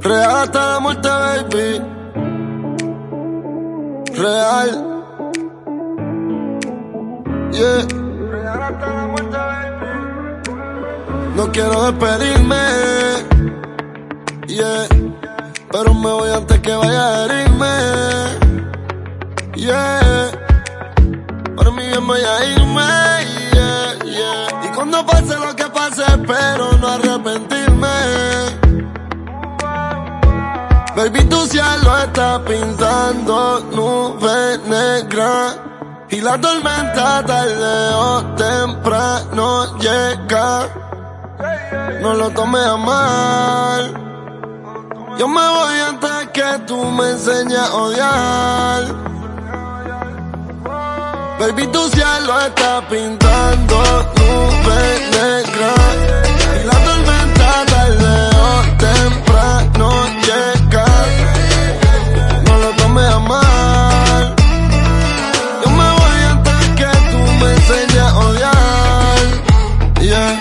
Real hasta la muerte, baby. Real. Yeah. Real hasta la muerte, baby. No quiero despedirme. Yeah. Pero me voy antes que vaya a herirme. Yeah. Por mí yo voy a irme. Yeah, yeah. Y cuando pase lo que pase, espero no arrepentirme. Baby, tu cielo está pintando nubes negras y la tormenta tarde o temprano llega. No lo tomes a mal. Yo me voy antes que tú me enseñes a odiar. Baby, tu cielo está pintando nubes negras y la tormenta tarde o temprano llega. No lo tomes a mal. Yo me voy antes que tú me enseñes a odiar. Yeah.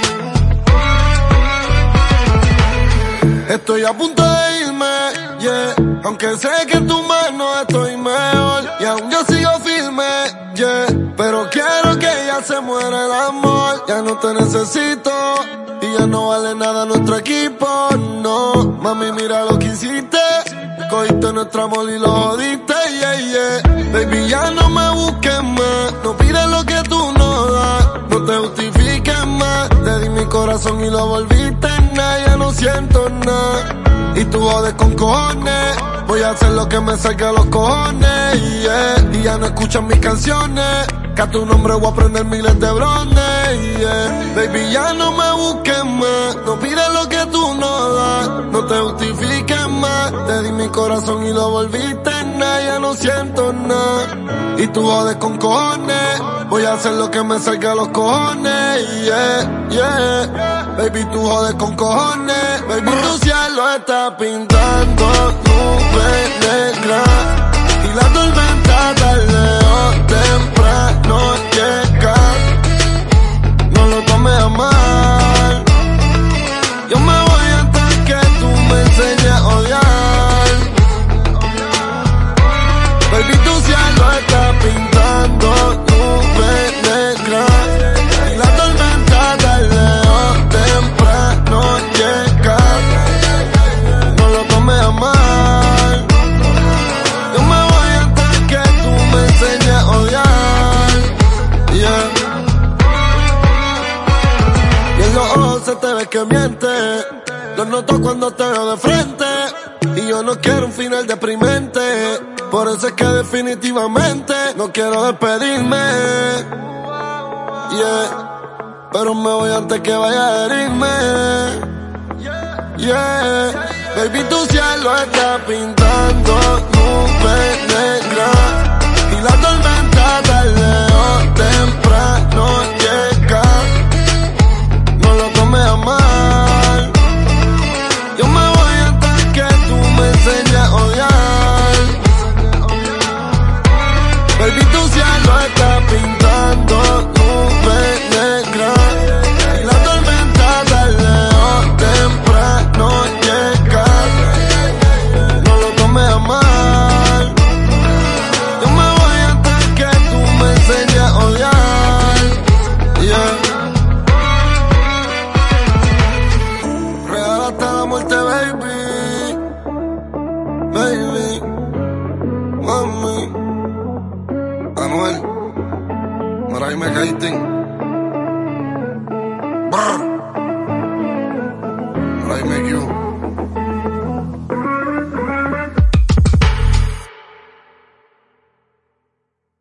Estoy a punto de irme, yeah. Aunque sé que en tu mano estoy mejor y aún yo sigo firme, yeah. Pero quiero que ya se muera el amor. Ya no te necesito y ya no vale nada nuestro equipo, no. Mami, mira lo que hiciste. Cogiste nuestro amor y lo jodiste, yeah, yeah. Baby, ya no me busques más. No pides lo que tú no das. No te justifiques más. Te di mi corazón y lo volviste en nada. Ya no siento nada. Y tú jodes con cojones. Voy a hacer lo que me salga a los cojones, yeah. Y ya no escuchas mis canciones. Que a tu nombre voy a prender miles de brones, yeah. Baby, ya no me busques más. No pides lo que tú no das. No te justifiques más. Te di mi corazón y lo volviste en nada. Ya no siento nada. Y tú jodes con cojones. Voy a hacer lo que me salga a los cojones, yeah, yeah. Baby, tú jodes con cojones. Baby, tu cielo está pintando nubes negras y la tormenta tarde o temprano llega. No lo tomes a mal. Yo me voy antes que tú me enseñes a odiar. Baby, tu cielo está pintando nubes negras y la tormenta tarde o temprano llega. No lo tomes a mal. Yo me voy antes que tú me enseñes a odiar, yeah. Y en los ojos se te ve que mientes. Lo noto cuando te veo de frente. Y yo no quiero un final deprimente. Por eso es que definitivamente no quiero despedirme, yeah. Pero me voy antes que vaya a herirme, yeah. Baby, tu cielo está pintando nubes negras y la tormenta tarde o temprano llega. No lo tomes a mal. Yo me voy antes que tú me enseñes a odiar. Baby, tu cielo está pintando nubes negras y la tormenta tarde o temprano llega. No lo tomes a mal. Yo me voy antes que tú me enseñes a odiar, yeah. Real hasta la muerte, baby. Baby, mami. Anuel, por ahí me caíste. Por ahí me quedo.